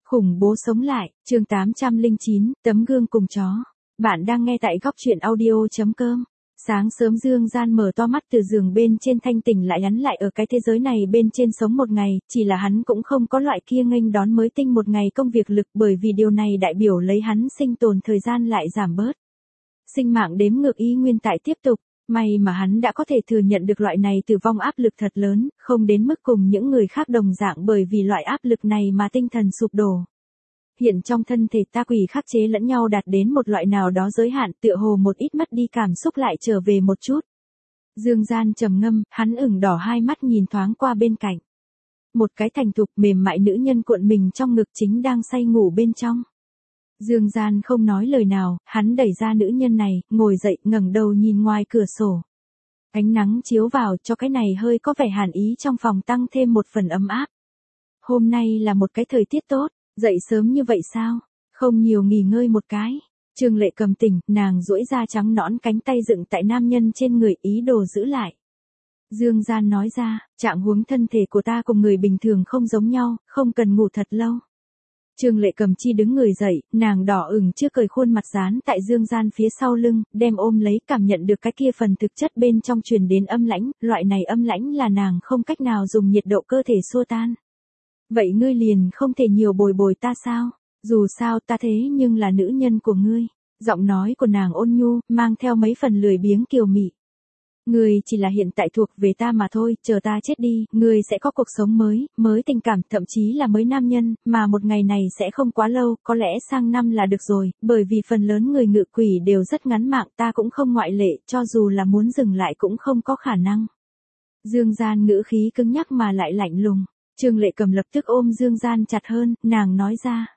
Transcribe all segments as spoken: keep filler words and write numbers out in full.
Khủng bố sống lại, chương tám trăm lẻ chín, tấm gương cùng chó. Bạn đang nghe tại góc truyện audio.com. Sáng sớm Dương Gian mở to mắt từ giường bên trên thanh tỉnh lại nhắn lại ở cái thế giới này bên trên sống một ngày, chỉ là hắn cũng không có loại kia nghênh đón mới tinh một ngày công việc lực bởi vì điều này đại biểu lấy hắn sinh tồn thời gian lại giảm bớt. Sinh mạng đếm ngược ý nguyên tại tiếp tục. May mà hắn đã có thể thừa nhận được loại này tử vong áp lực thật lớn, không đến mức cùng những người khác đồng dạng bởi vì loại áp lực này mà tinh thần sụp đổ. Hiện trong thân thể ta quỷ khắc chế lẫn nhau đạt đến một loại nào đó giới hạn, tựa hồ một ít mất đi cảm xúc lại trở về một chút. Dương Gian trầm ngâm, hắn ửng đỏ hai mắt nhìn thoáng qua bên cạnh. Một cái thành thục mềm mại nữ nhân cuộn mình trong ngực chính đang say ngủ bên trong. Dương Gian không nói lời nào, hắn đẩy ra nữ nhân này, ngồi dậy ngẩng đầu nhìn ngoài cửa sổ. Ánh nắng chiếu vào cho cái này hơi có vẻ hàn ý trong phòng tăng thêm một phần ấm áp. Hôm nay là một cái thời tiết tốt, dậy sớm như vậy sao? Không nhiều nghỉ ngơi một cái. Trương Lệ cầm tỉnh, nàng duỗi ra trắng nõn cánh tay dựng tại nam nhân trên người ý đồ giữ lại. Dương Gian nói ra, trạng huống thân thể của ta cùng người bình thường không giống nhau, không cần ngủ thật lâu. Trương Lệ cầm chi đứng người dậy, nàng đỏ ửng chưa cởi khuôn mặt dán tại Dương Gian phía sau lưng, đem ôm lấy cảm nhận được cái kia phần thực chất bên trong truyền đến âm lãnh, loại này âm lãnh là nàng không cách nào dùng nhiệt độ cơ thể xua tan. Vậy ngươi liền không thể nhiều bồi bồi ta sao? Dù sao ta thế nhưng là nữ nhân của ngươi. Giọng nói của nàng ôn nhu, mang theo mấy phần lười biếng kiều mị. Ngươi chỉ là hiện tại thuộc về ta mà thôi, chờ ta chết đi, ngươi sẽ có cuộc sống mới, mới tình cảm, thậm chí là mới nam nhân, mà một ngày này sẽ không quá lâu, có lẽ sang năm là được rồi, bởi vì phần lớn người ngự quỷ đều rất ngắn mạng, ta cũng không ngoại lệ, cho dù là muốn dừng lại cũng không có khả năng. Dương Gian ngữ khí cứng nhắc mà lại lạnh lùng. Trương Lệ cầm lập tức ôm Dương Gian chặt hơn, nàng nói ra.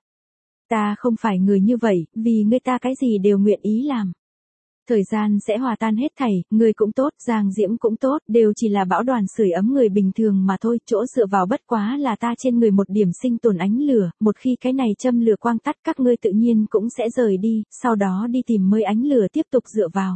Ta không phải người như vậy, vì ngươi ta cái gì đều nguyện ý làm. Thời gian sẽ hòa tan hết thảy, người cũng tốt, Giang Diễm cũng tốt, đều chỉ là bão đoàn sưởi ấm người bình thường mà thôi, chỗ dựa vào bất quá là ta trên người một điểm sinh tồn ánh lửa, một khi cái này châm lửa quang tắt các ngươi tự nhiên cũng sẽ rời đi, sau đó đi tìm mới ánh lửa tiếp tục dựa vào.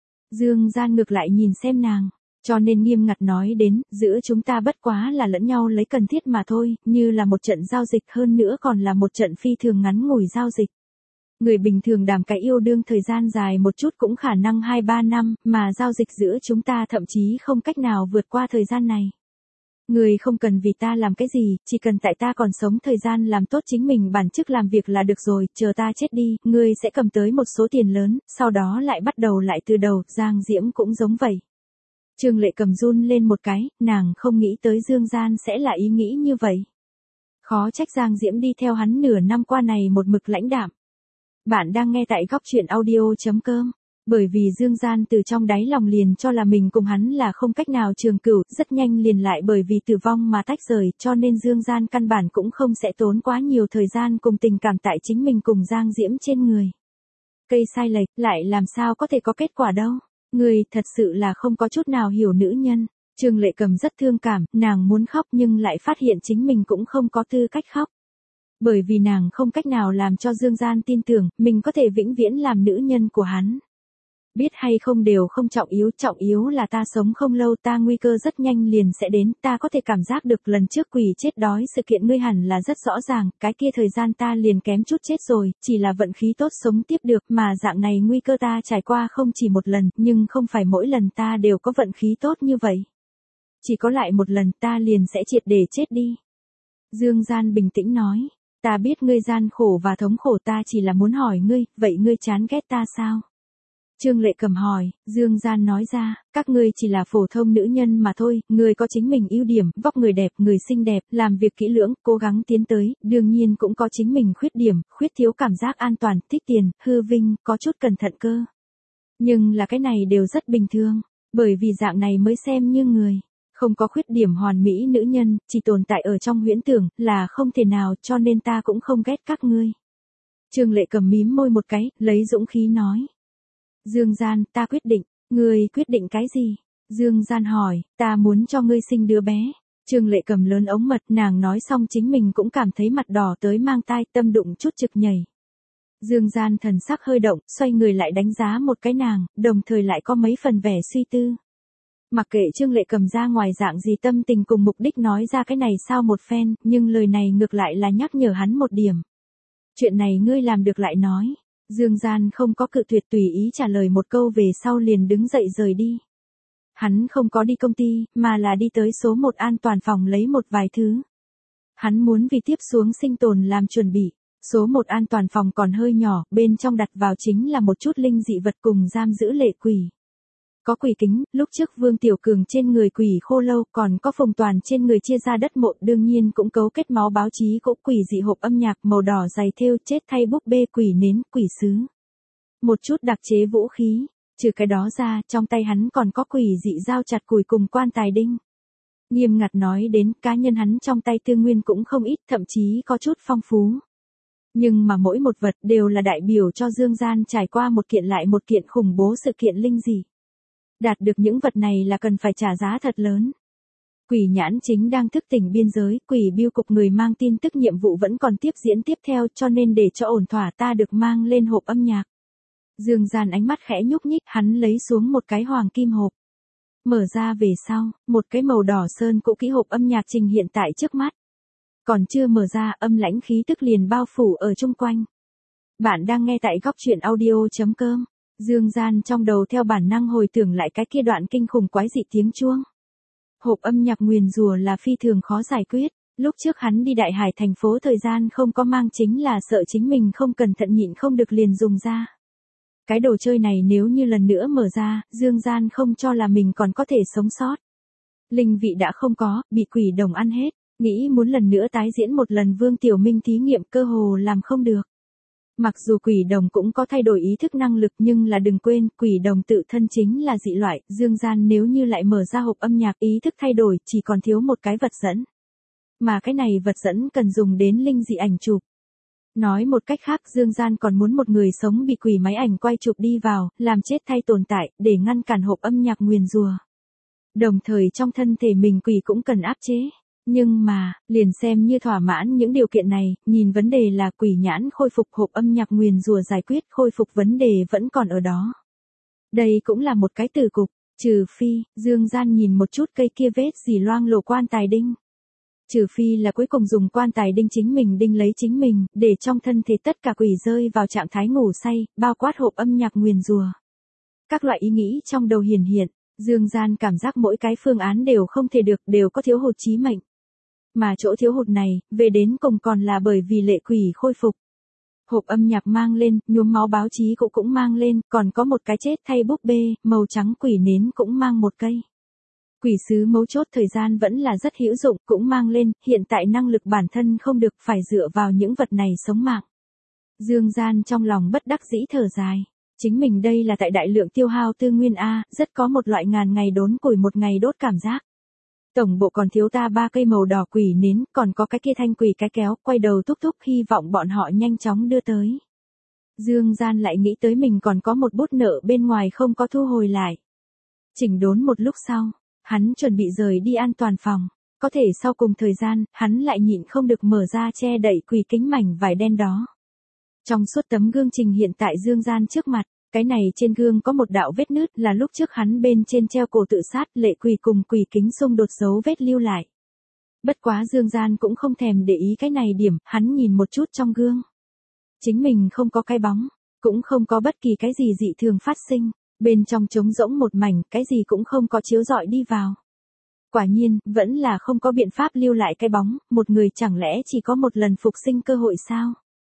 Dương Gian ngược lại nhìn xem nàng. Cho nên nghiêm ngặt nói đến, giữa chúng ta bất quá là lẫn nhau lấy cần thiết mà thôi, như là một trận giao dịch hơn nữa còn là một trận phi thường ngắn ngủi giao dịch. Người bình thường đàm cái yêu đương thời gian dài một chút cũng khả năng hai ba năm, mà giao dịch giữa chúng ta thậm chí không cách nào vượt qua thời gian này. Người không cần vì ta làm cái gì, chỉ cần tại ta còn sống thời gian làm tốt chính mình bản chức làm việc là được rồi, chờ ta chết đi, ngươi sẽ cầm tới một số tiền lớn, sau đó lại bắt đầu lại từ đầu, Giang Diễm cũng giống vậy. Trương Lệ cầm run lên một cái, nàng không nghĩ tới Dương Gian sẽ là ý nghĩ như vậy. Khó trách Giang Diễm đi theo hắn nửa năm qua này một mực lãnh đạm. Bạn đang nghe tại góc truyện audio.com. Bởi vì Dương Gian từ trong đáy lòng liền cho là mình cùng hắn là không cách nào trường cửu, rất nhanh liền lại bởi vì tử vong mà tách rời, cho nên Dương Gian căn bản cũng không sẽ tốn quá nhiều thời gian cùng tình cảm tại chính mình cùng Giang Diễm trên người. Cây sai lệch, lại làm sao có thể có kết quả đâu. Người thật sự là không có chút nào hiểu nữ nhân. Trương Lệ cầm rất thương cảm, nàng muốn khóc nhưng lại phát hiện chính mình cũng không có tư cách khóc. Bởi vì nàng không cách nào làm cho Dương Gian tin tưởng, mình có thể vĩnh viễn làm nữ nhân của hắn. Biết hay không đều không trọng yếu, trọng yếu là ta sống không lâu, ta nguy cơ rất nhanh liền sẽ đến, ta có thể cảm giác được lần trước quỷ chết đói sự kiện ngươi hẳn là rất rõ ràng, cái kia thời gian ta liền kém chút chết rồi, chỉ là vận khí tốt sống tiếp được, mà dạng này nguy cơ ta trải qua không chỉ một lần, nhưng không phải mỗi lần ta đều có vận khí tốt như vậy. Chỉ có lại một lần ta liền sẽ triệt để chết đi. Dương Gian bình tĩnh nói, ta biết ngươi gian khổ và thống khổ, ta chỉ là muốn hỏi ngươi, vậy ngươi chán ghét ta sao? Trương Lệ cầm hỏi, Dương Gian nói ra, các ngươi chỉ là phổ thông nữ nhân mà thôi, ngươi có chính mình ưu điểm, vóc người đẹp, người xinh đẹp, làm việc kỹ lưỡng, cố gắng tiến tới, đương nhiên cũng có chính mình khuyết điểm, khuyết thiếu cảm giác an toàn, thích tiền, hư vinh, có chút cẩn thận cơ. Nhưng là cái này đều rất bình thường, bởi vì dạng này mới xem như người. Không có khuyết điểm hoàn mỹ nữ nhân, chỉ tồn tại ở trong huyễn tưởng, là không thể nào, cho nên ta cũng không ghét các ngươi. Trương Lệ cầm mím môi một cái, lấy dũng khí nói. Dương Gian, ta quyết định. Ngươi quyết định cái gì? Dương Gian hỏi, ta muốn cho ngươi sinh đứa bé. Trương Lệ cầm lớn ống mật, nàng nói xong chính mình cũng cảm thấy mặt đỏ tới mang tai, tâm đụng chút trực nhảy. Dương Gian thần sắc hơi động, xoay người lại đánh giá một cái nàng, đồng thời lại có mấy phần vẻ suy tư. Mặc kệ Trương Lệ cầm ra ngoài dạng gì tâm tình cùng mục đích nói ra cái này sao một phen, nhưng lời này ngược lại là nhắc nhở hắn một điểm. Chuyện này ngươi làm được lại nói. Dương Gian không có cự tuyệt, tùy ý trả lời một câu về sau liền đứng dậy rời đi. Hắn không có đi công ty, mà là đi tới số một an toàn phòng lấy một vài thứ. Hắn muốn vì tiếp xuống sinh tồn làm chuẩn bị. Số một an toàn phòng còn hơi nhỏ, bên trong đặt vào chính là một chút linh dị vật cùng giam giữ lệ quỷ. Có quỷ kính, lúc trước Vương Tiểu Cường trên người quỷ khô lâu, còn có Phùng Toàn trên người chia ra đất mộ, đương nhiên cũng cấu kết máu báo chí cỗ quỷ dị hộp âm nhạc màu đỏ dày thêu chết thay búp bê quỷ nến, quỷ sứ. Một chút đặc chế vũ khí, trừ cái đó ra, trong tay hắn còn có quỷ dị dao chặt củi cùng quan tài đinh. Nghiêm ngặt nói đến, cá nhân hắn trong tay tư nguyên cũng không ít, thậm chí có chút phong phú. Nhưng mà mỗi một vật đều là đại biểu cho Dương Gian trải qua một kiện lại một kiện khủng bố sự kiện linh dị. Đạt được những vật này là cần phải trả giá thật lớn. Quỷ nhãn chính đang thức tỉnh biên giới, quỷ biêu cục người mang tin tức nhiệm vụ vẫn còn tiếp diễn tiếp theo, cho nên để cho ổn thỏa ta được mang lên hộp âm nhạc. Dương Gian ánh mắt khẽ nhúc nhích, hắn lấy xuống một cái hoàng kim hộp. Mở ra về sau, một cái màu đỏ sơn cũ kỹ hộp âm nhạc trình hiện tại trước mắt. Còn chưa mở ra, âm lãnh khí tức liền bao phủ ở chung quanh. Bạn đang nghe tại góc truyện audio chấm com. Dương Gian trong đầu theo bản năng hồi tưởng lại cái kia đoạn kinh khủng quái dị tiếng chuông. Hộp âm nhạc nguyền rủa là phi thường khó giải quyết. Lúc trước hắn đi Đại Hải thành phố thời gian không có mang chính là sợ chính mình không cẩn thận nhịn không được liền dùng ra. Cái đồ chơi này nếu như lần nữa mở ra, Dương Gian không cho là mình còn có thể sống sót. Linh vị đã không có, bị quỷ đồng ăn hết. Nghĩ muốn lần nữa tái diễn một lần Vương Tiểu Minh thí nghiệm cơ hồ làm không được. Mặc dù quỷ đồng cũng có thay đổi ý thức năng lực nhưng là đừng quên, quỷ đồng tự thân chính là dị loại, Dương Gian nếu như lại mở ra hộp âm nhạc ý thức thay đổi chỉ còn thiếu một cái vật dẫn. Mà cái này vật dẫn cần dùng đến linh dị ảnh chụp. Nói một cách khác Dương Gian còn muốn một người sống bị quỷ máy ảnh quay chụp đi vào, làm chết thay tồn tại, để ngăn cản hộp âm nhạc nguyền rủa. Đồng thời trong thân thể mình quỷ cũng cần áp chế. Nhưng mà, liền xem như thỏa mãn những điều kiện này, nhìn vấn đề là quỷ nhãn khôi phục hộp âm nhạc nguyền rủa giải quyết khôi phục vấn đề vẫn còn ở đó. Đây cũng là một cái từ cục, trừ phi, Dương Gian nhìn một chút cây kia vết dì loang lổ quan tài đinh. Trừ phi là cuối cùng dùng quan tài đinh chính mình đinh lấy chính mình, để trong thân thể tất cả quỷ rơi vào trạng thái ngủ say, bao quát hộp âm nhạc nguyền rủa. Các loại ý nghĩ trong đầu hiển hiện, Dương Gian cảm giác mỗi cái phương án đều không thể được, đều có thiếu hụt chí mệnh. Mà chỗ thiếu hụt này, về đến cùng còn là bởi vì lệ quỷ khôi phục. Hộp âm nhạc mang lên, nhuốm máu báo chí cũng cũng mang lên, còn có một cái chết thay búp bê, màu trắng quỷ nến cũng mang một cây. Quỷ sứ mấu chốt thời gian vẫn là rất hữu dụng, cũng mang lên, hiện tại năng lực bản thân không được, phải dựa vào những vật này sống mạng. Dương Gian trong lòng bất đắc dĩ thở dài. Chính mình đây là tại đại lượng tiêu hao tư nguyên A, rất có một loại ngàn ngày đốn củi một ngày đốt cảm giác. Tổng bộ còn thiếu ta ba cây màu đỏ quỷ nến, còn có cái kia thanh quỷ cái kéo, quay đầu thúc thúc hy vọng bọn họ nhanh chóng đưa tới. Dương Gian lại nghĩ tới mình còn có một bút nợ bên ngoài không có thu hồi lại. Chỉnh đốn một lúc sau, hắn chuẩn bị rời đi an toàn phòng. Có thể sau cùng thời gian, hắn lại nhịn không được mở ra che đậy quỷ kính mảnh vải đen đó. Trong suốt tấm gương trình hiện tại Dương Gian trước mặt, cái này trên gương có một đạo vết nứt là lúc trước hắn bên trên treo cổ tự sát, lệ quỷ cùng quỷ kính xung đột dấu vết lưu lại. Bất quá Dương Gian cũng không thèm để ý cái này điểm, hắn nhìn một chút trong gương. Chính mình không có cái bóng, cũng không có bất kỳ cái gì dị thường phát sinh, bên trong trống rỗng một mảnh, cái gì cũng không có chiếu rọi đi vào. Quả nhiên, vẫn là không có biện pháp lưu lại cái bóng, một người chẳng lẽ chỉ có một lần phục sinh cơ hội sao?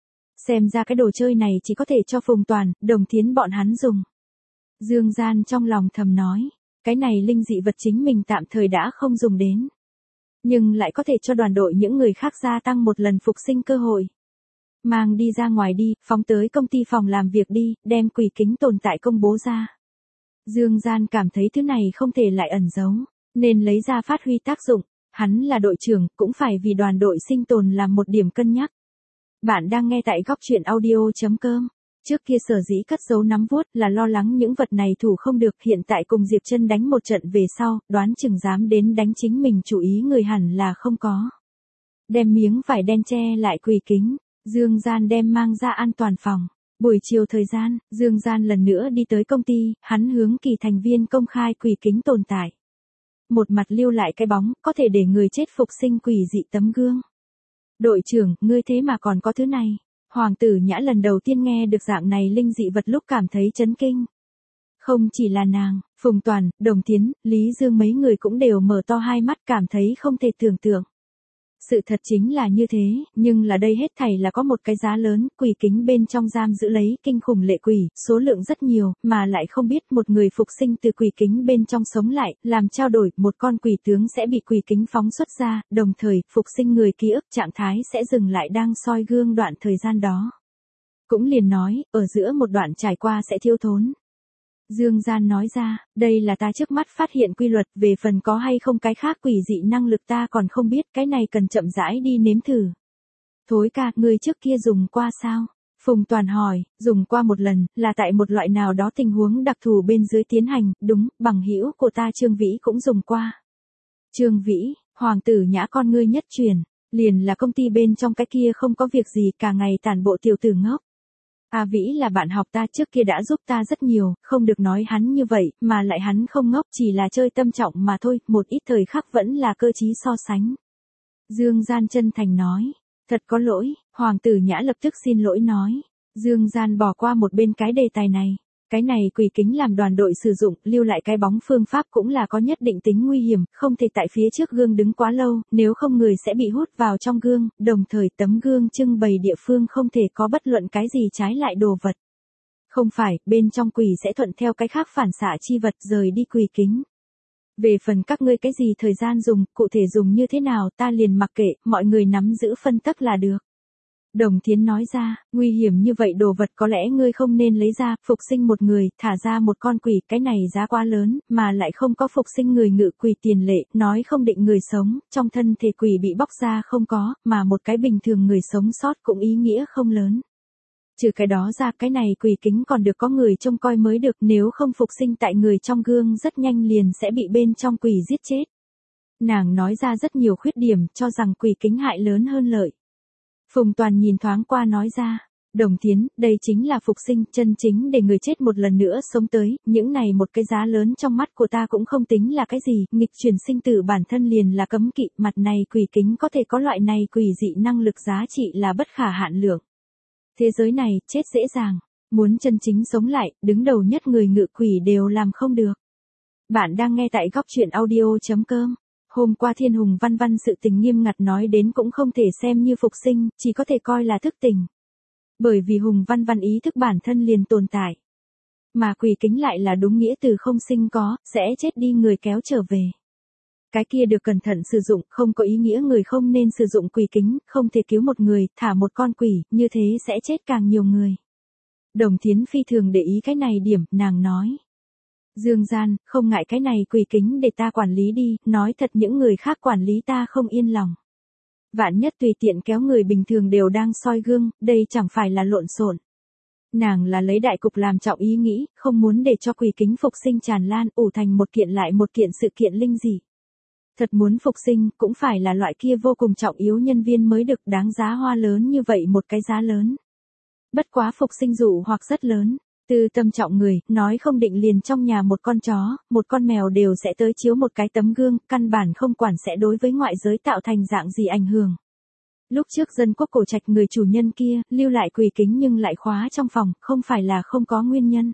Xem ra cái đồ chơi này chỉ có thể cho Phùng Toàn, Đồng Thiến bọn hắn dùng. Dương Gian trong lòng thầm nói, cái này linh dị vật chính mình tạm thời đã không dùng đến. Nhưng lại có thể cho đoàn đội những người khác gia tăng một lần phục sinh cơ hội. Mang đi ra ngoài đi, phóng tới công ty phòng làm việc đi, đem quỷ kính tồn tại công bố ra. Dương Gian cảm thấy thứ này không thể lại ẩn giấu, nên lấy ra phát huy tác dụng. Hắn là đội trưởng, cũng phải vì đoàn đội sinh tồn làm một điểm cân nhắc. Bạn đang nghe tại góc truyện audio chấm com. Trước kia sở dĩ cất giấu nắm vuốt là lo lắng những vật này thủ không được, hiện tại cùng Diệp Trân đánh một trận về sau, đoán chừng dám đến đánh chính mình chủ ý người hẳn là không có. Đem miếng vải đen che lại quỷ kính, Dương Gian đem mang ra an toàn phòng. Buổi chiều thời gian, Dương Gian lần nữa đi tới công ty, hắn hướng kỳ thành viên công khai quỷ kính tồn tại. một mặt lưu lại cái bóng, có thể để người chết phục sinh quỷ dị tấm gương. Đội trưởng, ngươi thế mà còn có thứ này. Hoàng tử Nhã lần đầu tiên nghe được dạng này linh dị vật lúc cảm thấy chấn kinh. Không chỉ là nàng, Phùng Toàn, Đồng Tiến, Lý Dương mấy người cũng đều mở to hai mắt cảm thấy không thể tưởng tượng. Sự thật chính là như thế, nhưng là đây hết thảy là có một cái giá lớn, quỷ kính bên trong giam giữ lấy kinh khủng lệ quỷ, số lượng rất nhiều, mà lại không biết một người phục sinh từ quỷ kính bên trong sống lại, làm trao đổi, một con quỷ tướng sẽ bị quỷ kính phóng xuất ra, đồng thời, phục sinh người ký ức trạng thái sẽ dừng lại đang soi gương đoạn thời gian đó. Cũng liền nói, ở giữa một đoạn trải qua sẽ thiếu thốn. Dương Gian nói ra, đây là ta trước mắt phát hiện quy luật, về phần có hay không cái khác quỷ dị năng lực ta còn không biết, cái này cần chậm rãi đi nếm thử. Thối ca, người trước kia dùng qua sao? Phùng Toàn hỏi, dùng qua một lần, là tại một loại nào đó tình huống đặc thù bên dưới tiến hành, đúng, bằng hữu của ta Trương Vĩ cũng dùng qua. Trương Vĩ, Hoàng tử Nhã con ngươi nhất truyền, liền là công ty bên trong cái kia không có việc gì cả ngày tản bộ tiểu tử ngốc. A Vĩ là bạn học ta trước kia đã giúp ta rất nhiều, không được nói hắn như vậy, mà lại hắn không ngốc chỉ là chơi tâm trọng mà thôi, một ít thời khắc vẫn là cơ trí so sánh. Dương Gian chân thành nói, thật có lỗi, Hoàng tử Nhã lập tức xin lỗi nói. Dương Gian bỏ qua một bên cái đề tài này. Cái này quỷ kính làm đoàn đội sử dụng, lưu lại cái bóng phương pháp cũng là có nhất định tính nguy hiểm, không thể tại phía trước gương đứng quá lâu, nếu không người sẽ bị hút vào trong gương, đồng thời tấm gương trưng bày địa phương không thể có bất luận cái gì trái lại đồ vật. Không phải, bên trong quỷ sẽ thuận theo cái khác phản xạ chi vật rời đi quỷ kính. Về phần các ngươi cái gì thời gian dùng, cụ thể dùng như thế nào ta liền mặc kệ, mọi người nắm giữ phân tắc là được. Đồng Thiến nói ra, nguy hiểm như vậy đồ vật có lẽ ngươi không nên lấy ra, phục sinh một người, thả ra một con quỷ, cái này giá quá lớn, mà lại không có phục sinh người ngự quỷ tiền lệ, nói không định người sống, trong thân thể quỷ bị bóc ra không có, mà một cái bình thường người sống sót cũng ý nghĩa không lớn. Trừ cái đó ra, cái này quỷ kính còn được có người trông coi mới được, nếu không phục sinh tại người trong gương rất nhanh liền sẽ bị bên trong quỷ giết chết. Nàng nói ra rất nhiều khuyết điểm, cho rằng quỷ kính hại lớn hơn lợi. Phùng Toàn nhìn thoáng qua nói ra, Đồng Tiến, đây chính là phục sinh, chân chính để người chết một lần nữa sống tới, những này một cái giá lớn trong mắt của ta cũng không tính là cái gì, nghịch chuyển sinh tử bản thân liền là cấm kỵ, mặt này quỷ kính có thể có loại này quỷ dị năng lực giá trị là bất khả hạn lượng. Thế giới này, chết dễ dàng, muốn chân chính sống lại, đứng đầu nhất người ngự quỷ đều làm không được. Bạn đang nghe tại góc truyện audio chấm com. Hôm qua Thiên Hùng Văn Văn sự tình nghiêm ngặt nói đến cũng không thể xem như phục sinh, chỉ có thể coi là thức tỉnh. Bởi vì Hùng Văn Văn ý thức bản thân liền tồn tại. Mà quỷ kính lại là đúng nghĩa từ không sinh có, sẽ chết đi người kéo trở về. Cái kia được cẩn thận sử dụng, không có ý nghĩa người không nên sử dụng quỷ kính, không thể cứu một người, thả một con quỷ, như thế sẽ chết càng nhiều người. Đồng Thiến phi thường để ý cái này điểm, nàng nói. Dương Gian, không ngại cái này quỷ kính để ta quản lý đi, nói thật những người khác quản lý ta không yên lòng. Vạn nhất tùy tiện kéo người bình thường đều đang soi gương, đây chẳng phải là lộn xộn. Nàng là lấy đại cục làm trọng ý nghĩ, không muốn để cho quỷ kính phục sinh tràn lan, ủ thành một kiện lại một kiện sự kiện linh dị. Thật muốn phục sinh, cũng phải là loại kia vô cùng trọng yếu nhân viên mới được, đáng giá hoa lớn như vậy một cái giá lớn. Bất quá phục sinh dụ hoặc rất lớn. Từ tâm trọng người, nói không định liền trong nhà một con chó, một con mèo đều sẽ tới chiếu một cái tấm gương, căn bản không quản sẽ đối với ngoại giới tạo thành dạng gì ảnh hưởng. Lúc trước dân quốc cổ trạch người chủ nhân kia, lưu lại quỷ kính nhưng lại khóa trong phòng, không phải là không có nguyên nhân.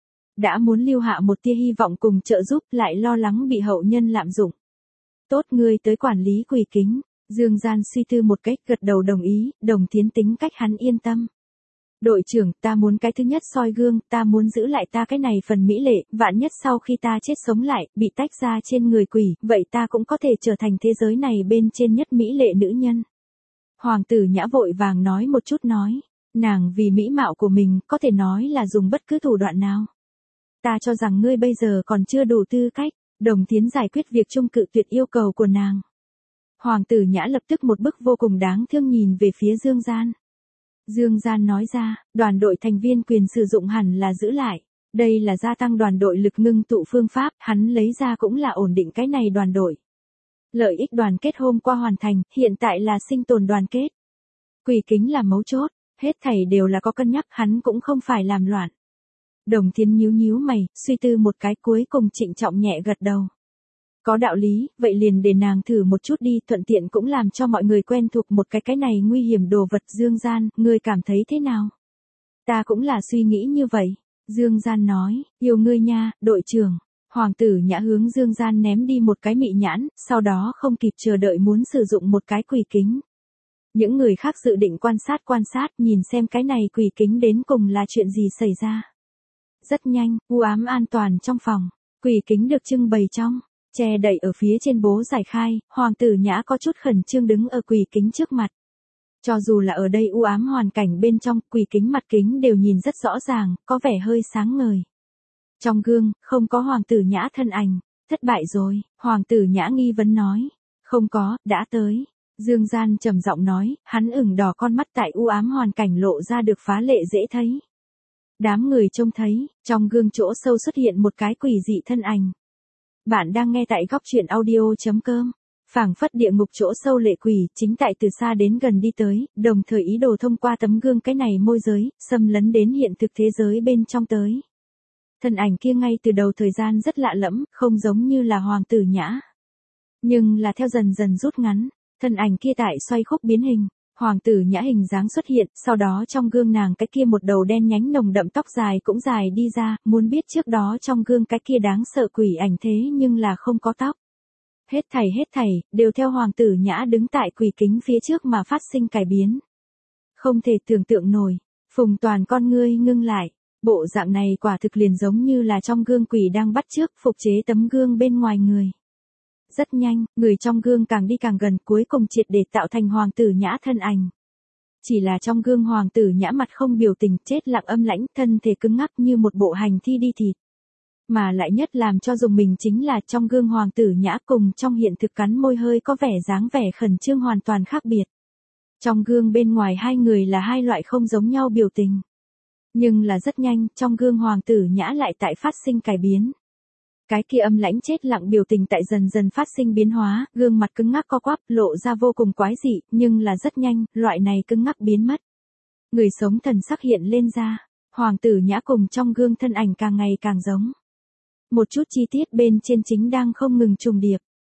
Đã muốn lưu hạ một tia hy vọng cùng trợ giúp, lại lo lắng bị hậu nhân lạm dụng. Tốt ngươi tới quản lý quỷ kính, Dương Gian suy tư một cách gật đầu đồng ý, Đồng Thiến tính cách hắn yên tâm. Đội trưởng, ta muốn cái thứ nhất soi gương, ta muốn giữ lại ta cái này phần mỹ lệ, vạn nhất sau khi ta chết sống lại, bị tách ra trên người quỷ, vậy ta cũng có thể trở thành thế giới này bên trên nhất mỹ lệ nữ nhân. Hoàng tử Nhã vội vàng nói một chút nói, nàng vì mỹ mạo của mình, có thể nói là dùng bất cứ thủ đoạn nào. Ta cho rằng ngươi bây giờ còn chưa đủ tư cách, Đồng Thiến giải quyết việc chung cự tuyệt yêu cầu của nàng. Hoàng tử Nhã lập tức một bức vô cùng đáng thương nhìn về phía Dương Gian. Dương Gian nói ra, đoàn đội thành viên quyền sử dụng hẳn là giữ lại. Đây là gia tăng đoàn đội lực ngưng tụ phương pháp, hắn lấy ra cũng là ổn định cái này đoàn đội. Lợi ích đoàn kết hôm qua hoàn thành, hiện tại là sinh tồn đoàn kết. Quỷ kính là mấu chốt, hết thảy đều là có cân nhắc, hắn cũng không phải làm loạn. Đồng Thiến nhíu nhíu mày, suy tư một cái cuối cùng trịnh trọng nhẹ gật đầu. Có đạo lý, vậy liền để nàng thử một chút đi, thuận tiện cũng làm cho mọi người quen thuộc một cái cái này nguy hiểm đồ vật. Dương Gian, ngươi cảm thấy thế nào? Ta cũng là suy nghĩ như vậy. Dương Gian nói, yêu ngươi nha, đội trưởng. Hoàng tử Nhã hướng Dương Gian ném đi một cái mị nhãn, sau đó không kịp chờ đợi muốn sử dụng một cái quỷ kính. Những người khác dự định quan sát quan sát nhìn xem cái này quỷ kính đến cùng là chuyện gì xảy ra. Rất nhanh, u ám an toàn trong phòng, quỷ kính được trưng bày trong, che đậy ở phía trên bố giải khai, Hoàng tử Nhã có chút khẩn trương đứng ở quỷ kính trước mặt. Cho dù là ở đây u ám hoàn cảnh bên trong, quỷ kính mặt kính đều nhìn rất rõ ràng, có vẻ hơi sáng ngời. Trong gương, không có Hoàng tử Nhã thân ảnh. Thất bại rồi, Hoàng tử Nhã nghi vấn nói. Không có, đã tới. Dương Gian trầm giọng nói, hắn ửng đỏ con mắt tại u ám hoàn cảnh lộ ra được phá lệ dễ thấy. Đám người trông thấy, trong gương chỗ sâu xuất hiện một cái quỷ dị thân ảnh. Bạn đang nghe tại góc truyện audio.com. Phảng phất địa ngục chỗ sâu lệ quỷ, chính tại từ xa đến gần đi tới, đồng thời ý đồ thông qua tấm gương cái này môi giới, xâm lấn đến hiện thực thế giới bên trong tới. Thân ảnh kia ngay từ đầu thời gian rất lạ lẫm, không giống như là Hoàng tử Nhã. Nhưng là theo dần dần rút ngắn, thân ảnh kia tại xoay khúc biến hình, Hoàng tử Nhã hình dáng xuất hiện, sau đó trong gương nàng cái kia một đầu đen nhánh nồng đậm tóc dài cũng dài đi ra, muốn biết trước đó trong gương cái kia đáng sợ quỷ ảnh thế nhưng là không có tóc. Hết thảy hết thảy, đều theo Hoàng tử Nhã đứng tại quỷ kính phía trước mà phát sinh cải biến. Không thể tưởng tượng nổi, Phùng Toàn con ngươi ngưng lại, bộ dạng này quả thực liền giống như là trong gương quỷ đang bắt chước phục chế tấm gương bên ngoài người. Rất nhanh, người trong gương càng đi càng gần, cuối cùng triệt để tạo thành Hoàng tử Nhã thân ảnh. Chỉ là trong gương Hoàng tử Nhã mặt không biểu tình, chết lặng âm lãnh, thân thể cứng ngắc như một bộ hành thi đi thịt. Mà lại nhất làm cho dùng mình chính là trong gương Hoàng tử Nhã cùng trong hiện thực cắn môi hơi có vẻ dáng vẻ khẩn trương hoàn toàn khác biệt. Trong gương bên ngoài hai người là hai loại không giống nhau biểu tình. Nhưng là rất nhanh, trong gương Hoàng tử Nhã lại tại phát sinh cải biến. Cái kia âm lãnh chết lặng biểu tình tại dần dần phát sinh biến hóa, gương mặt cứng ngắc co quắp, lộ ra vô cùng quái dị, nhưng là rất nhanh, loại này cứng ngắc biến mất. Người sống thần sắc hiện lên ra, Hoàng tử Nhã cùng trong gương thân ảnh càng ngày càng giống. Một chút chi tiết bên trên chính đang không ngừng trùng điệp.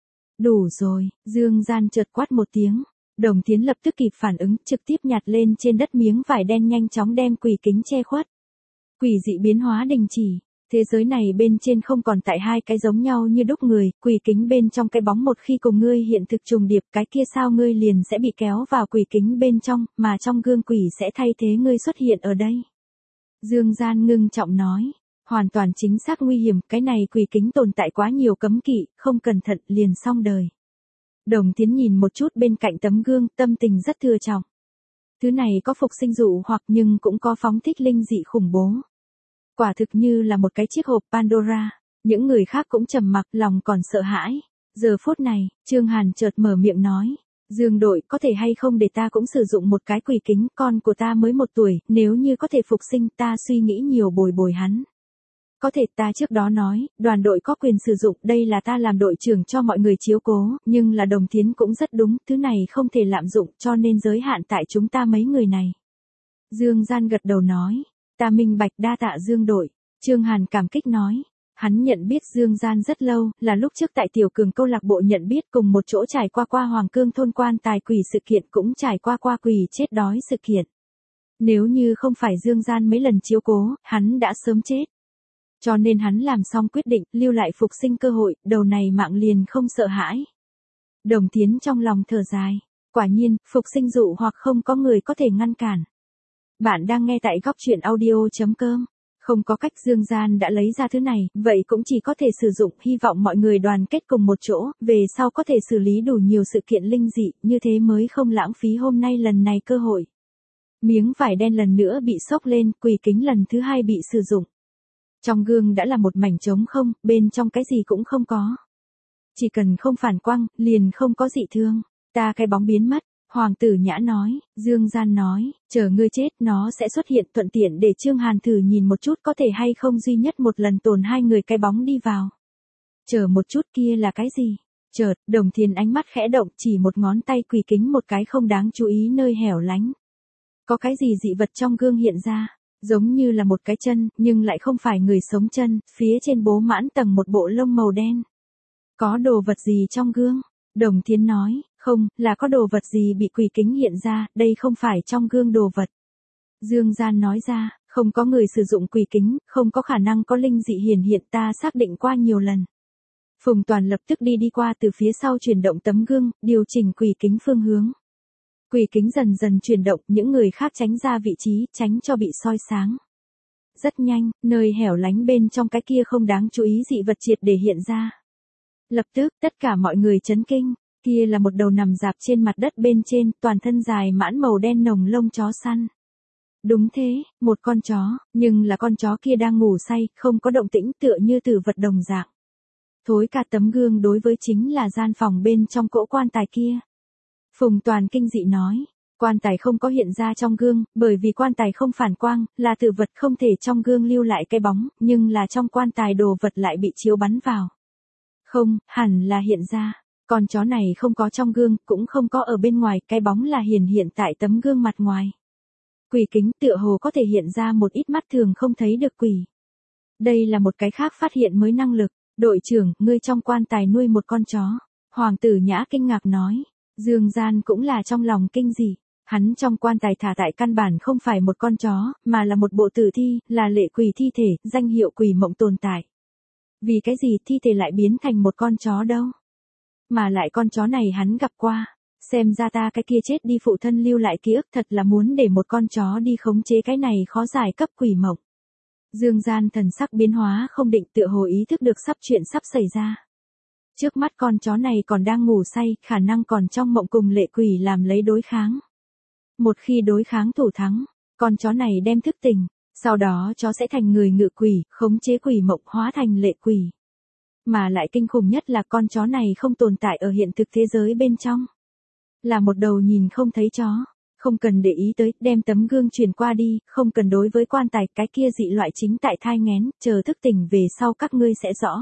Đủ rồi, Dương Gian chợt quát một tiếng. Đồng Tiến lập tức kịp phản ứng, trực tiếp nhặt lên trên đất miếng vải đen nhanh chóng đem quỷ kính che khuất. Quỷ dị biến hóa đình chỉ. Thế giới này bên trên không còn tại hai cái giống nhau như đúc người, quỷ kính bên trong cái bóng một khi cùng ngươi hiện thực trùng điệp, cái kia sao ngươi liền sẽ bị kéo vào quỷ kính bên trong, mà trong gương quỷ sẽ thay thế ngươi xuất hiện ở đây. Dương Gian ngưng trọng nói. Hoàn toàn chính xác nguy hiểm, cái này quỷ kính tồn tại quá nhiều cấm kỵ, không cẩn thận liền xong đời. Đồng Tiến nhìn một chút bên cạnh tấm gương, tâm tình rất thừa trọng. Thứ này có phục sinh dụ hoặc nhưng cũng có phóng thích linh dị khủng bố. Quả thực như là một cái chiếc hộp Pandora, những người khác cũng trầm mặc lòng còn sợ hãi. Giờ phút này, Trương Hàn chợt mở miệng nói. Dương đội, có thể hay không để ta cũng sử dụng một cái quỷ kính, con của ta mới một tuổi, nếu như có thể phục sinh ta suy nghĩ nhiều bồi bồi hắn. Có thể ta trước đó nói, đoàn đội có quyền sử dụng, đây là ta làm đội trưởng cho mọi người chiếu cố, nhưng là Đồng Tiến cũng rất đúng, thứ này không thể lạm dụng cho nên giới hạn tại chúng ta mấy người này. Dương Gian gật đầu nói, ta minh bạch đa tạ Dương đội. Trương Hàn cảm kích nói, hắn nhận biết Dương Gian rất lâu, là lúc trước tại tiểu cường câu lạc bộ nhận biết cùng một chỗ trải qua qua Hoàng Cương thôn quan tài quỷ sự kiện cũng trải qua qua quỷ chết đói sự kiện. Nếu như không phải Dương Gian mấy lần chiếu cố, hắn đã sớm chết. Cho nên hắn làm xong quyết định, lưu lại phục sinh cơ hội, đầu này mạng liền không sợ hãi. Đồng Tiến trong lòng thở dài. Quả nhiên, phục sinh dụ hoặc không có người có thể ngăn cản. Bạn đang nghe tại góc truyện audio.com. Không có cách Dương Gian đã lấy ra thứ này, vậy cũng chỉ có thể sử dụng, hy vọng mọi người đoàn kết cùng một chỗ, về sau có thể xử lý đủ nhiều sự kiện linh dị, như thế mới không lãng phí hôm nay lần này cơ hội. Miếng vải đen lần nữa bị xốc lên, quỷ kính lần thứ hai bị sử dụng. Trong gương đã là một mảnh trống không, bên trong cái gì cũng không có. Chỉ cần không phản quang, liền không có dị thương. Ta cái bóng biến mất, Hoàng tử Nhã nói, Dương Gian nói, chờ ngươi chết nó sẽ xuất hiện, thuận tiện để Trương Hàn thử nhìn một chút có thể hay không duy nhất một lần tồn hai người cái bóng đi vào. Chờ một chút kia là cái gì? Chợt, Đồng Thiên ánh mắt khẽ động, chỉ một ngón tay quỷ kính một cái không đáng chú ý nơi hẻo lánh. Có cái gì dị vật trong gương hiện ra? Giống như là một cái chân, nhưng lại không phải người sống chân, phía trên bố mãn tầng một bộ lông màu đen. Có đồ vật gì trong gương? Đồng Thiến nói, không, là có đồ vật gì bị quỷ kính hiện ra, đây không phải trong gương đồ vật. Dương Gian nói ra, không có người sử dụng quỷ kính, không có khả năng có linh dị hiển hiện, ta xác định qua nhiều lần. Phùng Toàn lập tức đi đi qua từ phía sau chuyển động tấm gương, điều chỉnh quỷ kính phương hướng. Quỷ kính dần dần chuyển động, những người khác tránh ra vị trí, tránh cho bị soi sáng. Rất nhanh, nơi hẻo lánh bên trong cái kia không đáng chú ý dị vật triệt để hiện ra. Lập tức, tất cả mọi người chấn kinh, kia là một đầu nằm dạp trên mặt đất bên trên, toàn thân dài mãn màu đen nồng lông chó săn. Đúng thế, một con chó, nhưng là con chó kia đang ngủ say, không có động tĩnh, tựa như tử vật đồng dạng. Thối cả tấm gương đối với chính là gian phòng bên trong cỗ quan tài kia. Phùng Toàn kinh dị nói, quan tài không có hiện ra trong gương, bởi vì quan tài không phản quang, là tử vật không thể trong gương lưu lại cái bóng, nhưng là trong quan tài đồ vật lại bị chiếu bắn vào. Không, hẳn là hiện ra, con chó này không có trong gương, cũng không có ở bên ngoài, cái bóng là hiển hiện tại tấm gương mặt ngoài. Quỷ kính tựa hồ có thể hiện ra một ít mắt thường không thấy được quỷ. Đây là một cái khác phát hiện mới năng lực. Đội trưởng, ngươi trong quan tài nuôi một con chó. Hoàng tử Nhã kinh ngạc nói. Dương Gian cũng là trong lòng kinh dị. Hắn trong quan tài thả tại căn bản không phải một con chó, mà là một bộ tử thi, là lệ quỷ thi thể, danh hiệu quỷ mộng tồn tại. Vì cái gì thi thể lại biến thành một con chó đâu? Mà lại con chó này hắn gặp qua. Xem ra ta cái kia chết đi phụ thân lưu lại ký ức, thật là muốn để một con chó đi khống chế cái này khó giải cấp quỷ mộng. Dương Gian thần sắc biến hóa không định, tựa hồ ý thức được sắp chuyện sắp xảy ra. Trước mắt con chó này còn đang ngủ say, khả năng còn trong mộng cùng lệ quỷ làm lấy đối kháng. Một khi đối kháng thủ thắng, con chó này đem thức tỉnh, sau đó chó sẽ thành người ngự quỷ, khống chế quỷ mộng hóa thành lệ quỷ. Mà lại kinh khủng nhất là con chó này không tồn tại ở hiện thực thế giới bên trong. Là một đầu nhìn không thấy chó. Không cần để ý tới, đem tấm gương truyền qua đi, không cần đối với quan tài, cái kia dị loại chính tại thai nghén, chờ thức tỉnh về sau các ngươi sẽ rõ.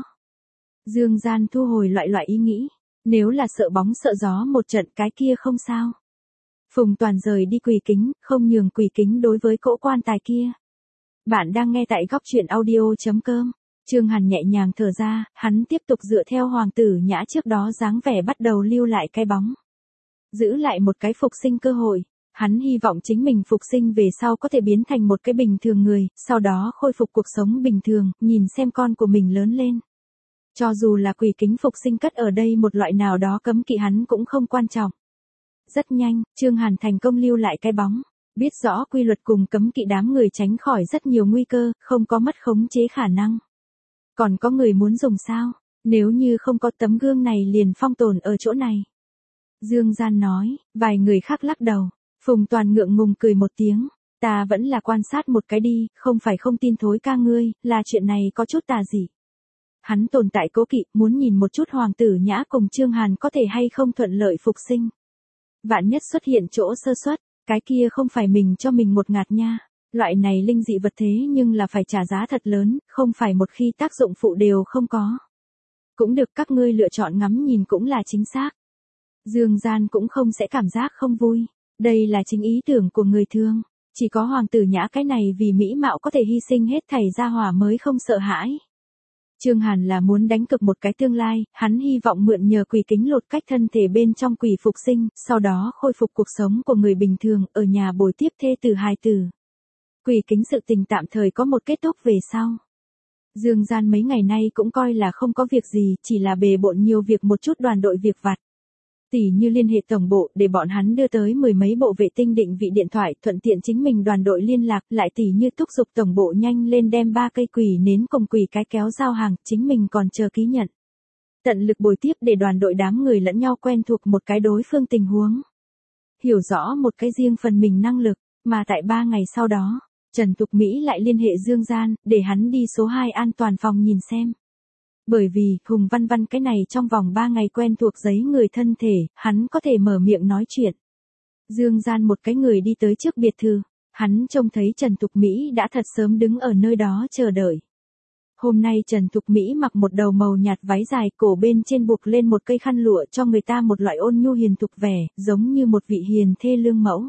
Dương Gian thu hồi loại loại ý nghĩ, nếu là sợ bóng sợ gió một trận cái kia không sao. Phùng Toàn rời đi quỷ kính, không nhường quỷ kính đối với cỗ quan tài kia. Bạn đang nghe tại góc truyện audio chấm com. Trương Hàn nhẹ nhàng thở ra, hắn tiếp tục dựa theo Hoàng tử Nhã trước đó dáng vẻ bắt đầu lưu lại cái bóng. Giữ lại một cái phục sinh cơ hội. Hắn hy vọng chính mình phục sinh về sau có thể biến thành một cái bình thường người, sau đó khôi phục cuộc sống bình thường, nhìn xem con của mình lớn lên. Cho dù là quỷ kính phục sinh cất ở đây một loại nào đó cấm kỵ hắn cũng không quan trọng. Rất nhanh, Trương Hàn thành công lưu lại cái bóng. Biết rõ quy luật cùng cấm kỵ đám người tránh khỏi rất nhiều nguy cơ, không có mất khống chế khả năng. Còn có người muốn dùng sao? Nếu như không có tấm gương này liền phong tồn ở chỗ này. Dương Gian nói, vài người khác lắc đầu. Phùng Toàn ngượng ngùng cười một tiếng, ta vẫn là quan sát một cái đi, không phải không tin thối ca ngươi, là chuyện này có chút tà dị. Hắn tồn tại cố kỵ, muốn nhìn một chút Hoàng tử Nhã cùng Trương Hàn có thể hay không thuận lợi phục sinh. Vạn nhất xuất hiện chỗ sơ suất, cái kia không phải mình cho mình một ngạt nha, loại này linh dị vật thế nhưng là phải trả giá thật lớn, không phải một khi tác dụng phụ đều không có. Cũng được, các ngươi lựa chọn ngắm nhìn cũng là chính xác. Dương Gian cũng không sẽ cảm giác không vui. Đây là chính ý tưởng của người thường, chỉ có Hoàng tử Nhã cái này vì mỹ mạo có thể hy sinh hết thảy gia hỏa mới không sợ hãi. Trương Hàn là muốn đánh cực một cái tương lai, hắn hy vọng mượn nhờ quỷ kính lột cách thân thể bên trong quỷ phục sinh, sau đó khôi phục cuộc sống của người bình thường, ở nhà bồi tiếp thê tử hài tử. Quỷ kính sự tình tạm thời có một kết thúc về sau. Dương Gian mấy ngày nay cũng coi là không có việc gì, chỉ là bề bộn nhiều việc một chút đoàn đội việc vặt. Tỉ như liên hệ tổng bộ để bọn hắn đưa tới mười mấy bộ vệ tinh định vị điện thoại, thuận tiện chính mình đoàn đội liên lạc, lại tỉ như thúc giục tổng bộ nhanh lên đem ba cây quỷ nến cùng quỷ cái kéo giao hàng, chính mình còn chờ ký nhận. Tận lực bồi tiếp để đoàn đội đám người lẫn nhau quen thuộc một cái đối phương tình huống. Hiểu rõ một cái riêng phần mình năng lực, mà tại ba ngày sau đó, Trần Tục Mỹ lại liên hệ Dương Gian, để hắn đi số hai an toàn phòng nhìn xem. Bởi vì, Hùng Văn Văn cái này trong vòng ba ngày quen thuộc giấy người thân thể, hắn có thể mở miệng nói chuyện. Dương Gian một cái người đi tới trước biệt thự, hắn trông thấy Trần Tục Mỹ đã thật sớm đứng ở nơi đó chờ đợi. Hôm nay Trần Tục Mỹ mặc một đầu màu nhạt váy dài, cổ bên trên buộc lên một cây khăn lụa cho người ta một loại ôn nhu hiền thục vẻ, giống như một vị hiền thê lương mẫu.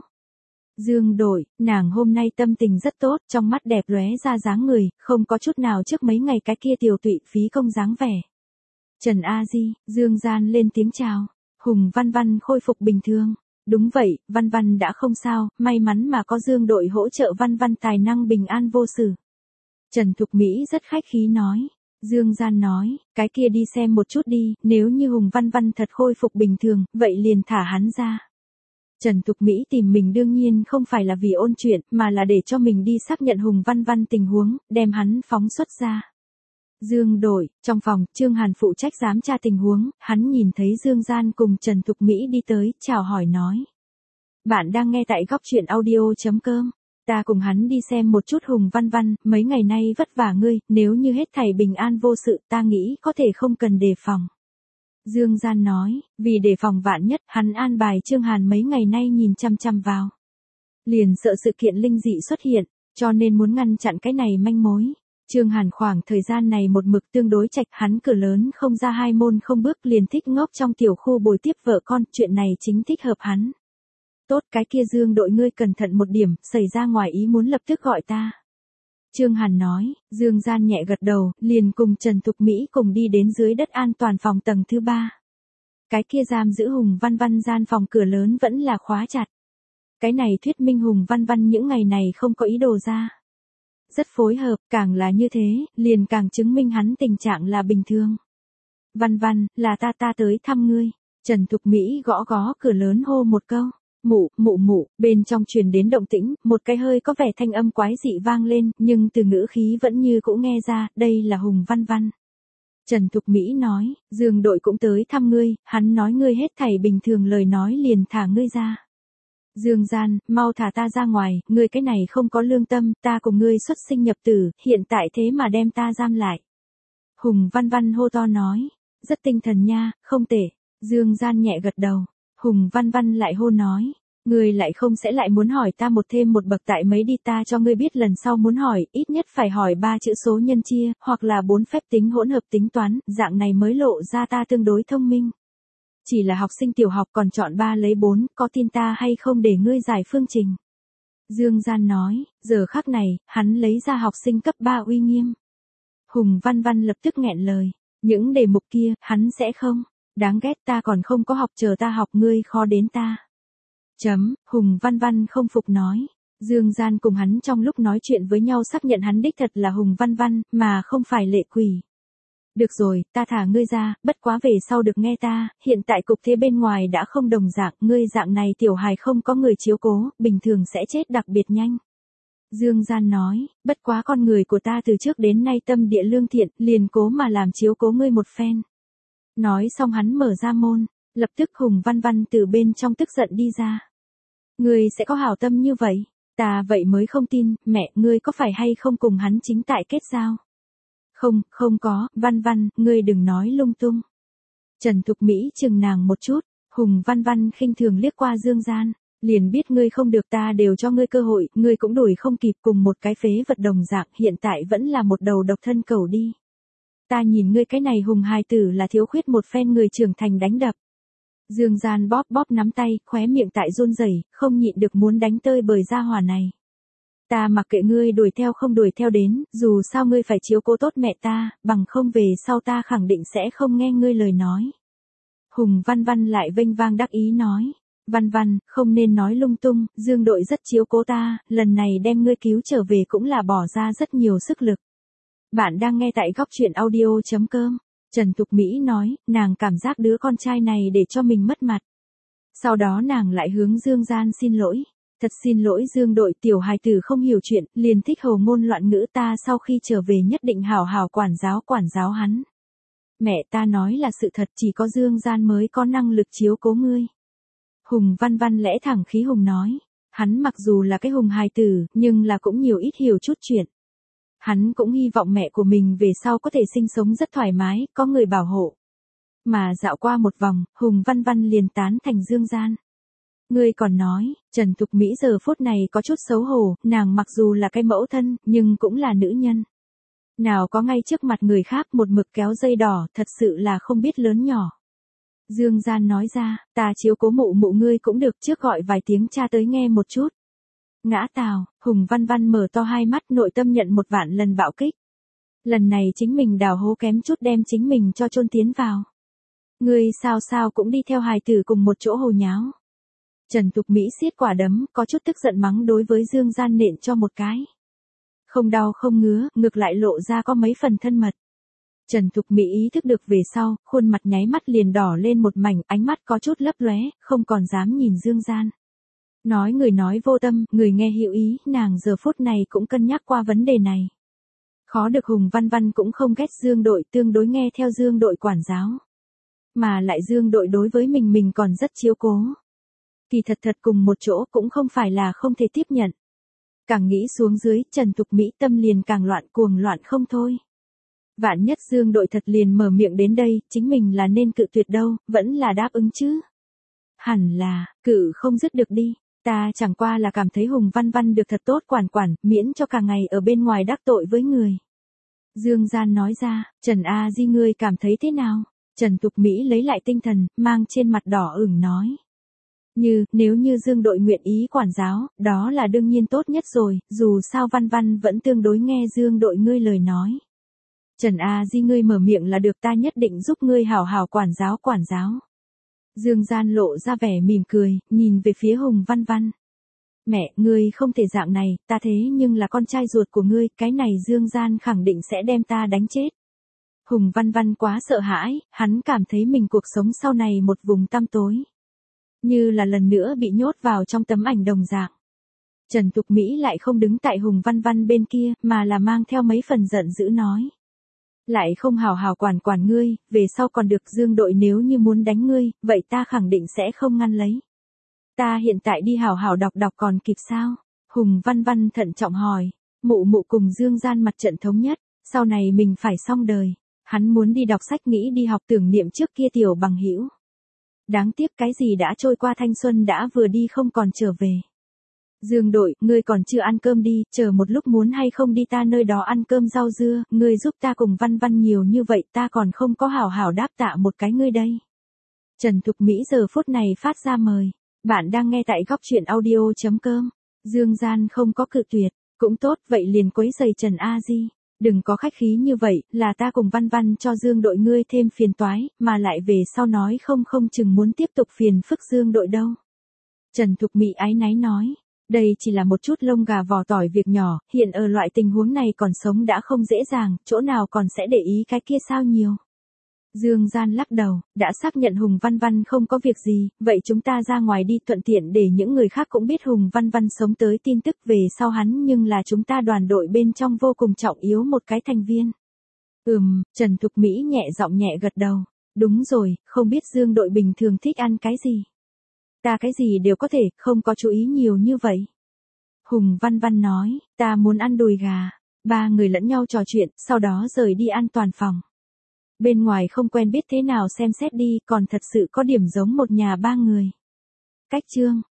Dương Đội, nàng hôm nay tâm tình rất tốt, trong mắt đẹp lóe ra dáng người, không có chút nào trước mấy ngày cái kia tiểu tụy phí công dáng vẻ. Trần A Di, Dương Gian lên tiếng chào. Hùng Văn Văn khôi phục bình thường. Đúng vậy, Văn Văn đã không sao, may mắn mà có Dương đội hỗ trợ Văn Văn tài năng bình an vô sự. Trần Thục Mỹ rất khách khí nói. Dương Gian nói, cái kia đi xem một chút đi, nếu như Hùng Văn Văn thật khôi phục bình thường, vậy liền thả hắn ra. Trần Thục Mỹ tìm mình đương nhiên không phải là vì ôn chuyện, mà là để cho mình đi xác nhận Hùng Văn Văn tình huống, đem hắn phóng xuất ra. Dương đội, trong phòng, Trương Hàn phụ trách giám tra tình huống, hắn nhìn thấy Dương Gian cùng Trần Thục Mỹ đi tới, chào hỏi nói. Bạn đang nghe tại góc truyện audio.com. Ta cùng hắn đi xem một chút Hùng Văn Văn, mấy ngày nay vất vả ngươi, nếu như hết thảy bình an vô sự ta nghĩ có thể không cần đề phòng. Dương Gian nói, vì đề phòng vạn nhất, hắn an bài Trương Hàn mấy ngày nay nhìn chăm chăm vào. Liền sợ sự kiện linh dị xuất hiện, cho nên muốn ngăn chặn cái này manh mối. Trương Hàn khoảng thời gian này một mực tương đối trạch, hắn cửa lớn không ra hai môn không bước liền thích ngốc trong tiểu khu bồi tiếp vợ con, chuyện này chính thích hợp hắn. Tốt, cái kia Dương đội ngươi cẩn thận một điểm, xảy ra ngoài ý muốn lập tức gọi ta. Trương Hàn nói, Dương Gian nhẹ gật đầu, liền cùng Trần Thục Mỹ cùng đi đến dưới đất an toàn phòng tầng thứ ba. Cái kia giam giữ Hùng Văn Văn gian phòng cửa lớn vẫn là khóa chặt. Cái này thuyết minh Hùng Văn Văn những ngày này không có ý đồ ra. Rất phối hợp, càng là như thế, liền càng chứng minh hắn tình trạng là bình thường. Văn Văn, là ta ta tới thăm ngươi. Trần Thục Mỹ gõ gõ cửa lớn hô một câu. Mụ, mụ mụ, bên trong truyền đến động tĩnh, một cái hơi có vẻ thanh âm quái dị vang lên, nhưng từ ngữ khí vẫn như cũ nghe ra, đây là Hùng Văn Văn. Trần Thục Mỹ nói, Dương đội cũng tới thăm ngươi, hắn nói ngươi hết thảy bình thường lời nói liền thả ngươi ra. Dương Gian, mau thả ta ra ngoài, ngươi cái này không có lương tâm, ta cùng ngươi xuất sinh nhập tử, hiện tại thế mà đem ta giam lại. Hùng Văn Văn hô to nói, rất tinh thần nha, không tệ. Dương Gian nhẹ gật đầu. Hùng Văn Văn lại hô nói, ngươi lại không sẽ lại muốn hỏi ta một thêm một bậc tại mấy đi, ta cho ngươi biết lần sau muốn hỏi, ít nhất phải hỏi ba chữ số nhân chia, hoặc là bốn phép tính hỗn hợp tính toán, dạng này mới lộ ra ta tương đối thông minh. Chỉ là học sinh tiểu học còn chọn ba lấy bốn, có tin ta hay không để ngươi giải phương trình. Dương Gian nói, giờ khắc này, hắn lấy ra học sinh cấp ba uy nghiêm. Hùng Văn Văn lập tức nghẹn lời, những đề mục kia, hắn sẽ không. Đáng ghét, ta còn không có học, chờ ta học ngươi khó đến ta. Chấm, Hùng Văn Văn không phục nói. Dương Gian cùng hắn trong lúc nói chuyện với nhau xác nhận hắn đích thật là Hùng Văn Văn, mà không phải Lệ Quỷ. Được rồi, ta thả ngươi ra, bất quá về sau được nghe ta, hiện tại cục thế bên ngoài đã không đồng dạng, ngươi dạng này tiểu hài không có người chiếu cố, bình thường sẽ chết đặc biệt nhanh. Dương Gian nói, bất quá con người của ta từ trước đến nay tâm địa lương thiện, liền cố mà làm chiếu cố ngươi một phen. Nói xong hắn mở ra môn, lập tức Hùng Văn Văn từ bên trong tức giận đi ra. Ngươi sẽ có hảo tâm như vậy, ta vậy mới không tin, mẹ, ngươi có phải hay không cùng hắn chính tại kết giao? Không, không có, Văn Văn, ngươi đừng nói lung tung. Trần Thục Mỹ chừng nàng một chút, Hùng Văn Văn khinh thường liếc qua Dương Gian, liền biết ngươi không được, ta đều cho ngươi cơ hội, ngươi cũng đuổi không kịp, cùng một cái phế vật đồng dạng, hiện tại vẫn là một đầu độc thân cầu đi. Ta nhìn ngươi cái này Hùng hài tử là thiếu khuyết một phen người trưởng thành đánh đập. Dương Gian bóp bóp nắm tay, khóe miệng tại run rẩy, không nhịn được muốn đánh tơi bời gia hỏa này. Ta mặc kệ ngươi đuổi theo không đuổi theo đến, dù sao ngươi phải chiếu cố tốt mẹ ta, bằng không về sau ta khẳng định sẽ không nghe ngươi lời nói. Hùng Văn Văn lại vênh vang đắc ý nói, Văn Văn, không nên nói lung tung, Dương đội rất chiếu cố ta, lần này đem ngươi cứu trở về cũng là bỏ ra rất nhiều sức lực. Bạn đang nghe tại góc truyện audio.com. Trần Thục Mỹ nói, nàng cảm giác đứa con trai này để cho mình mất mặt. Sau đó nàng lại hướng Dương Gian xin lỗi. Thật xin lỗi Dương đội, tiểu hài tử không hiểu chuyện, liền thích hồ ngôn loạn ngữ, ta sau khi trở về nhất định hảo hảo quản giáo quản giáo hắn. Mẹ, ta nói là sự thật, chỉ có Dương Gian mới có năng lực chiếu cố ngươi. Hùng Văn Văn lẽ thẳng khí hùng nói, hắn mặc dù là cái hùng hài tử, nhưng là cũng nhiều ít hiểu chút chuyện. Hắn cũng hy vọng mẹ của mình về sau có thể sinh sống rất thoải mái, có người bảo hộ. Mà dạo qua một vòng, Hùng Văn Văn liền tán thành Dương Gian. Ngươi còn nói, Trần Thục Mỹ giờ phút này có chút xấu hổ, nàng mặc dù là cái mẫu thân, nhưng cũng là nữ nhân. Nào có ngay trước mặt người khác một mực kéo dây đỏ, thật sự là không biết lớn nhỏ. Dương Gian nói ra, ta chiếu cố mụ mụ ngươi cũng được, trước gọi vài tiếng cha tới nghe một chút. Ngã tào, Hùng Văn Văn mở to hai mắt, nội tâm nhận một vạn lần bạo kích. Lần này chính mình đào hố kém chút đem chính mình cho chôn tiến vào. Ngươi sao sao cũng đi theo hài tử cùng một chỗ hồ nháo. Trần Thục Mỹ siết quả đấm, có chút tức giận mắng đối với Dương Gian nện cho một cái. Không đau không ngứa, ngược lại lộ ra có mấy phần thân mật. Trần Thục Mỹ ý thức được về sau, khuôn mặt nháy mắt liền đỏ lên một mảnh, ánh mắt có chút lấp lóe, không còn dám nhìn Dương Gian. Nói người nói vô tâm, người nghe hữu ý, nàng giờ phút này cũng cân nhắc qua vấn đề này. Khó được Hùng Văn Văn cũng không ghét Dương Đội, tương đối nghe theo Dương Đội quản giáo. Mà lại Dương Đội đối với mình mình còn rất chiếu cố. Thì thật thật cùng một chỗ cũng không phải là không thể tiếp nhận. Càng nghĩ xuống dưới, Trần Thục Mỹ tâm liền càng loạn cuồng loạn không thôi. Vạn nhất Dương Đội thật liền mở miệng đến đây, chính mình là nên cự tuyệt đâu, vẫn là đáp ứng chứ. Hẳn là, cự không dứt được đi, ta chẳng qua là cảm thấy Hùng Văn Văn được thật tốt quản quản, miễn cho cả ngày ở bên ngoài đắc tội với người. Dương Gian nói ra, Trần A Di ngươi cảm thấy thế nào? Trần Thục Mỹ lấy lại tinh thần, mang trên mặt đỏ ửng nói. Như, nếu như Dương Đội nguyện ý quản giáo, đó là đương nhiên tốt nhất rồi, dù sao Văn Văn vẫn tương đối nghe Dương Đội ngươi lời nói. Trần A Di ngươi mở miệng là được, ta nhất định giúp ngươi hảo hảo quản giáo quản giáo. Dương Gian lộ ra vẻ mỉm cười, nhìn về phía Hùng Văn Văn. Mẹ, ngươi không thể dạng này, ta thế nhưng là con trai ruột của ngươi, cái này Dương Gian khẳng định sẽ đem ta đánh chết. Hùng Văn Văn quá sợ hãi, hắn cảm thấy mình cuộc sống sau này một vùng tăm tối. Như là lần nữa bị nhốt vào trong tấm ảnh đồng dạng. Trần Thục Mỹ lại không đứng tại Hùng Văn Văn bên kia, mà là mang theo mấy phần giận dữ nói. Lại không hào hào quản quản ngươi, về sau còn được Dương Đội nếu như muốn đánh ngươi, vậy ta khẳng định sẽ không ngăn lấy. Ta hiện tại đi hào hào đọc đọc còn kịp sao? Hùng Văn Văn thận trọng hỏi, mụ mụ cùng Dương Gian mặt trận thống nhất, sau này mình phải xong đời. Hắn muốn đi đọc sách, nghĩ đi học tưởng niệm trước kia tiểu bằng hữu. Đáng tiếc cái gì đã trôi qua thanh xuân đã vừa đi không còn trở về. Dương Đội, ngươi còn chưa ăn cơm đi, chờ một lúc muốn hay không đi ta nơi đó ăn cơm rau dưa, ngươi giúp ta cùng Văn Văn nhiều như vậy ta còn không có hảo hảo đáp tạ một cái ngươi đây. Trần Thục Mỹ giờ phút này phát ra mời, bạn đang nghe tại góc truyện audio chấm com. Dương Gian không có cự tuyệt, cũng tốt vậy liền quấy giày Trần A Di. Đừng có khách khí như vậy, là ta cùng Văn Văn cho Dương Đội ngươi thêm phiền toái, mà lại về sau nói không không chừng muốn tiếp tục phiền phức Dương Đội đâu. Trần Thục Mỹ áy náy nói, đây chỉ là một chút lông gà vỏ tỏi việc nhỏ, hiện ở loại tình huống này còn sống đã không dễ dàng, chỗ nào còn sẽ để ý cái kia sao nhiều. Dương Gian lắc đầu, đã xác nhận Hùng Văn Văn không có việc gì, vậy chúng ta ra ngoài đi thuận tiện để những người khác cũng biết Hùng Văn Văn sống tới tin tức về sau hắn nhưng là chúng ta đoàn đội bên trong vô cùng trọng yếu một cái thành viên. Ừm, Trần Thục Mỹ nhẹ giọng nhẹ gật đầu, đúng rồi, không biết Dương Đội bình thường thích ăn cái gì. Ta cái gì đều có thể, không có chú ý nhiều như vậy. Hùng Văn Văn nói, ta muốn ăn đùi gà. Ba người lẫn nhau trò chuyện, sau đó rời đi an toàn phòng. Bên ngoài không quen biết thế nào xem xét đi, còn thật sự có điểm giống một nhà ba người. Cách chương